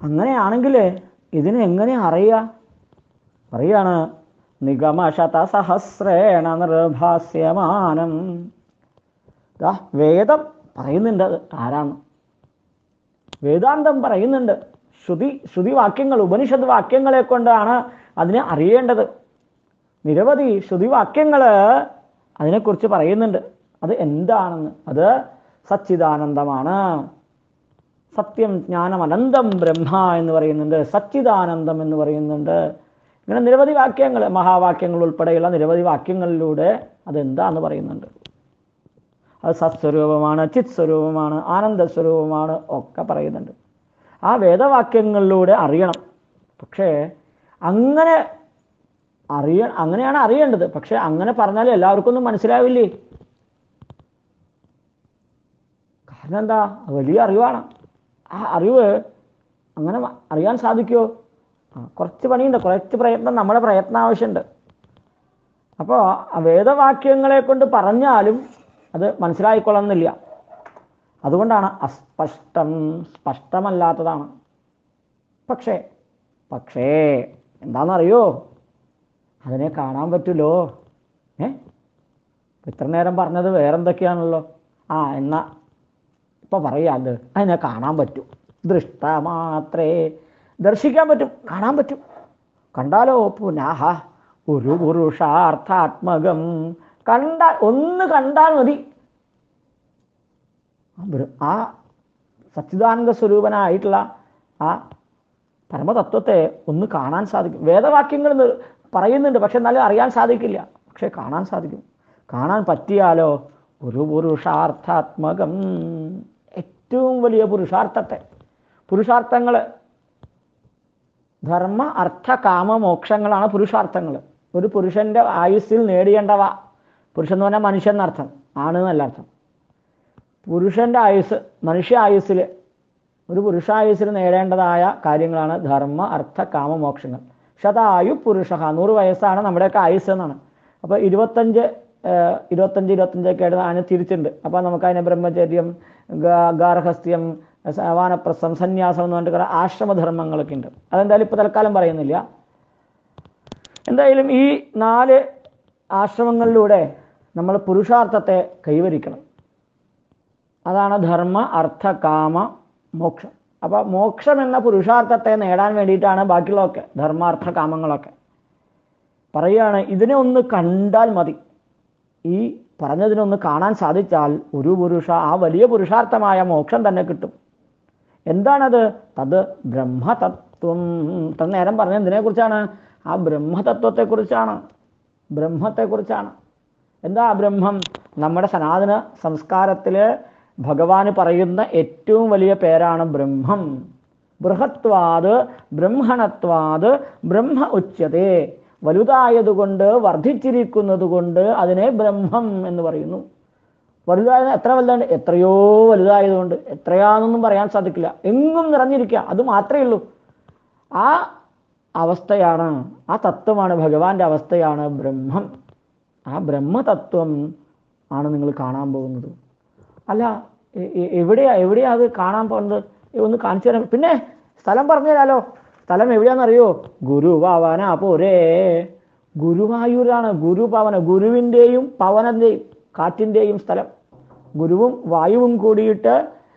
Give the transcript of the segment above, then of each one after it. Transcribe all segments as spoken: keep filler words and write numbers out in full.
അങ്ങനെയാണെങ്കിൽ ഇതിനെ എങ്ങനെ അറിയുക? പറയാണ് നിഗമശതസഹസ്രേണ നിർഭാസ്യമാനം. ദാ വേദം പറയുന്നുണ്ട് അത് ആരാണ്. വേദാന്തം പറയുന്നുണ്ട്. ശ്രുതി ശ്രുതിവാക്യങ്ങൾ ഉപനിഷത്ത് വാക്യങ്ങളെ കൊണ്ടാണ് അതിനെ അറിയേണ്ടത്. നിരവധി ശ്രുതിവാക്യങ്ങൾ അതിനെക്കുറിച്ച് പറയുന്നുണ്ട്. അത് എന്താണെന്ന്. അത് സച്ചിദാനന്ദമാണ്. സത്യം ജ്ഞാനം അനന്തം ബ്രഹ്മ എന്ന് പറയുന്നുണ്ട്. സച്ചിദാനന്ദം എന്ന് പറയുന്നുണ്ട്. ഇങ്ങനെ നിരവധി വാക്യങ്ങൾ, മഹാവാക്യങ്ങൾ ഉൾപ്പെടെയുള്ള നിരവധി വാക്യങ്ങളിലൂടെ അതെന്താന്ന് പറയുന്നുണ്ട്. അത് സത്സ്വരൂപമാണ്, ചിത് സ്വരൂപമാണ്, ആനന്ദസ്വരൂപമാണ് ഒക്കെ പറയുന്നുണ്ട്. ആ വേദവാക്യങ്ങളിലൂടെ അറിയണം. പക്ഷേ അങ്ങനെ അറിയ അങ്ങനെയാണ് അറിയേണ്ടത്. പക്ഷെ അങ്ങനെ പറഞ്ഞാൽ എല്ലാവർക്കും ഒന്നും മനസ്സിലാവില്ലേ? കാരണം എന്താ? വലിയ അറിവാണ്. ആ അറിവ് അങ്ങനെ അറിയാൻ സാധിക്കുമോ? ആ കുറച്ച് പണിയുണ്ട്, കുറച്ച് പ്രയത്നം, നമ്മുടെ പ്രയത്നം ആവശ്യമുണ്ട്. അപ്പോൾ ആ വേദവാക്യങ്ങളെ കൊണ്ട് പറഞ്ഞാലും അത് മനസ്സിലായിക്കൊള്ളുന്നില്ല. അതുകൊണ്ടാണ് അസ്പഷ്ടം, സ്പഷ്ടമല്ലാത്തതാണ്. പക്ഷേ പക്ഷേ എന്താണെന്നറിയോ? അതിനെ കാണാൻ പറ്റുമല്ലോ. ഏ ഇത്ര നേരം പറഞ്ഞത് വേറെന്തൊക്കെയാണല്ലോ. ആ എന്നാ ഇപ്പൊ പറയാ, അത് അതിനെ കാണാൻ പറ്റും. ദൃഷ്ടമാത്രേ, ദർശിക്കാൻ പറ്റും, കാണാൻ പറ്റും. കണ്ടാലോ പുനഃ ഒരു പുരുഷാർത്ഥാത്മകം. കണ്ടാൽ, ഒന്ന് കണ്ടാൽ മതി ആ സച്ചിദാനന്ദ സ്വരൂപനായിട്ടുള്ള ആ പരമതത്വത്തെ ഒന്ന് കാണാൻ സാധിക്കും. വേദവാക്യങ്ങൾ പറയുന്നുണ്ട്, പക്ഷെ എന്നാലും അറിയാൻ സാധിക്കില്ല. പക്ഷെ കാണാൻ സാധിക്കും. കാണാൻ പറ്റിയാലോ ഒരു പുരുഷാർത്ഥാത്മകം, ഏറ്റവും വലിയ പുരുഷാർത്ഥത്തെ. പുരുഷാർത്ഥങ്ങൾ ധർമ്മ അർത്ഥ കാമ മോക്ഷങ്ങളാണ് പുരുഷാർത്ഥങ്ങൾ. ഒരു പുരുഷന്റെ ആയുസ്സിൽ നേടിയേണ്ടവ. പുരുഷൻ എന്ന് പറഞ്ഞാൽ മനുഷ്യൻ എന്നർത്ഥം, ആണ് എന്നല്ല അർത്ഥം. പുരുഷന്റെ ആയുസ്, മനുഷ്യ ആയുസ്സിൽ, ഒരു പുരുഷായുസ്സിൽ നേടേണ്ടതായ കാര്യങ്ങളാണ് ധർമ്മ അർത്ഥ കാമ മോക്ഷങ്ങൾ. ശതായു പുരുഷ, നൂറ് വയസ്സാണ് നമ്മുടെയൊക്കെ ആയുസ് എന്നാണ്. അപ്പോൾ ഇരുപത്തഞ്ച് ഇരുപത്തഞ്ച് ഇരുപത്തഞ്ചൊക്കെ ആയിട്ട് അതിനെ തിരിച്ചിട്ടുണ്ട്. അപ്പോൾ നമുക്കതിനെ ബ്രഹ്മചര്യം, ഗാർഹസ്ഥ്യം, വാനപ്രസ്ഥം, സന്യാസം എന്ന് പറഞ്ഞിട്ട് ആശ്രമധർമ്മങ്ങളൊക്കെ ഉണ്ട്. അതെന്തായാലും ഇപ്പോൾ തൽക്കാലം പറയുന്നില്ല. എന്തായാലും ഈ നാല് ആശ്രമങ്ങളിലൂടെ നമ്മൾ പുരുഷാർത്ഥത്തെ കൈവരിക്കണം. അതാണ് ധർമ്മ അർത്ഥ കാമ മോക്ഷം. അപ്പോൾ മോക്ഷം എന്ന പുരുഷാർത്ഥത്തെ നേടാൻ വേണ്ടിയിട്ടാണ് ബാക്കിയുള്ളതൊക്കെ, ധർമാർത്ഥ കാമങ്ങളൊക്കെ. പറയുകയാണ് ഇതിനെ ഒന്ന് കണ്ടാൽ മതി. ഈ പറഞ്ഞതിനൊന്ന് കാണാൻ സാധിച്ചാൽ ഒരു പുരുഷ, ആ വലിയ പുരുഷാർത്ഥമായ മോക്ഷം തന്നെ കിട്ടും. എന്താണത്? തത് ബ്രഹ്മതത്വം. ഇത്ര നേരം പറഞ്ഞത് എന്തിനെക്കുറിച്ചാണ്? ആ ബ്രഹ്മതത്വത്തെക്കുറിച്ചാണ്. ബ്രഹ്മത്തെക്കുറിച്ചാണ്. എന്താ ബ്രഹ്മം? നമ്മുടെ സനാതന സംസ്കാരത്തിൽ ഭഗവാന് പറയുന്ന ഏറ്റവും വലിയ പേരാണ് ബ്രഹ്മം. ബൃഹത്വാത് ബ്രഹ്മണത്വാത് ബ്രഹ്മ ഉച്യതേ. വലുതായതുകൊണ്ട്, വർദ്ധിച്ചിരിക്കുന്നത് കൊണ്ട് അതിനെ ബ്രഹ്മം എന്ന് പറയുന്നു. വലുതായത് എത്ര വലുതാണ്? എത്രയോ വലുതായതുകൊണ്ട്. എത്രയാണെന്നൊന്നും പറയാൻ സാധിക്കില്ല. എങ്ങും നിറഞ്ഞിരിക്കുക, അത് മാത്രമേ ഉള്ളൂ. ആ അവസ്ഥയാണ്, ആ തത്വമാണ്, ഭഗവാന്റെ അവസ്ഥയാണ് ബ്രഹ്മം. ആ ബ്രഹ്മതത്വം ആണ് നിങ്ങൾ കാണാൻ പോകുന്നത്. അല്ല, എവിടെയാ എവിടെയാ അത് കാണാൻ പോകുന്നത്? ഒന്ന് കാണിച്ചു തരാം. പിന്നെ സ്ഥലം പറഞ്ഞു തരാലോ. സ്ഥലം എവിടെയാണെന്നറിയോ? ഗുരുഭവന പോരേ. ഗുരുവായൂരാണ് ഗുരുഭവന. ഗുരുവിൻ്റെയും പവനൻ്റെയും കാറ്റിൻ്റെയും സ്ഥലം. ഗുരുവും വായുവും കൂടിയിട്ട്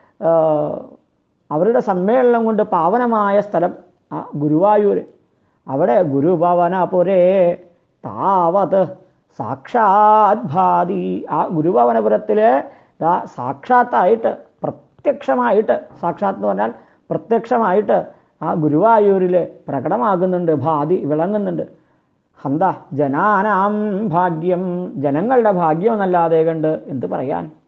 അവരുടെ സമ്മേളനം കൊണ്ട് പാവനമായ സ്ഥലം ആ ഗുരുവായൂർ. അവിടെ ഗുരുഭവന പുരേ താവത് സാക്ഷാത് ഭാതി. ആ ഗുരുഭവനപുരത്തിലെ സാക്ഷാത്തായിട്ട്, പ്രത്യക്ഷമായിട്ട്, സാക്ഷാത്ത് എന്ന് പറഞ്ഞാൽ പ്രത്യക്ഷമായിട്ട് ആ ഗുരുവായൂരിൽ പ്രകടമാകുന്നുണ്ട്, ഭാതി, വിളങ്ങുന്നുണ്ട്. ഹന്ത ജനാനാം ഭാഗ്യം, ജനങ്ങളുടെ ഭാഗ്യം എന്നല്ലാതെ കണ്ട് എന്ത് പറയാൻ.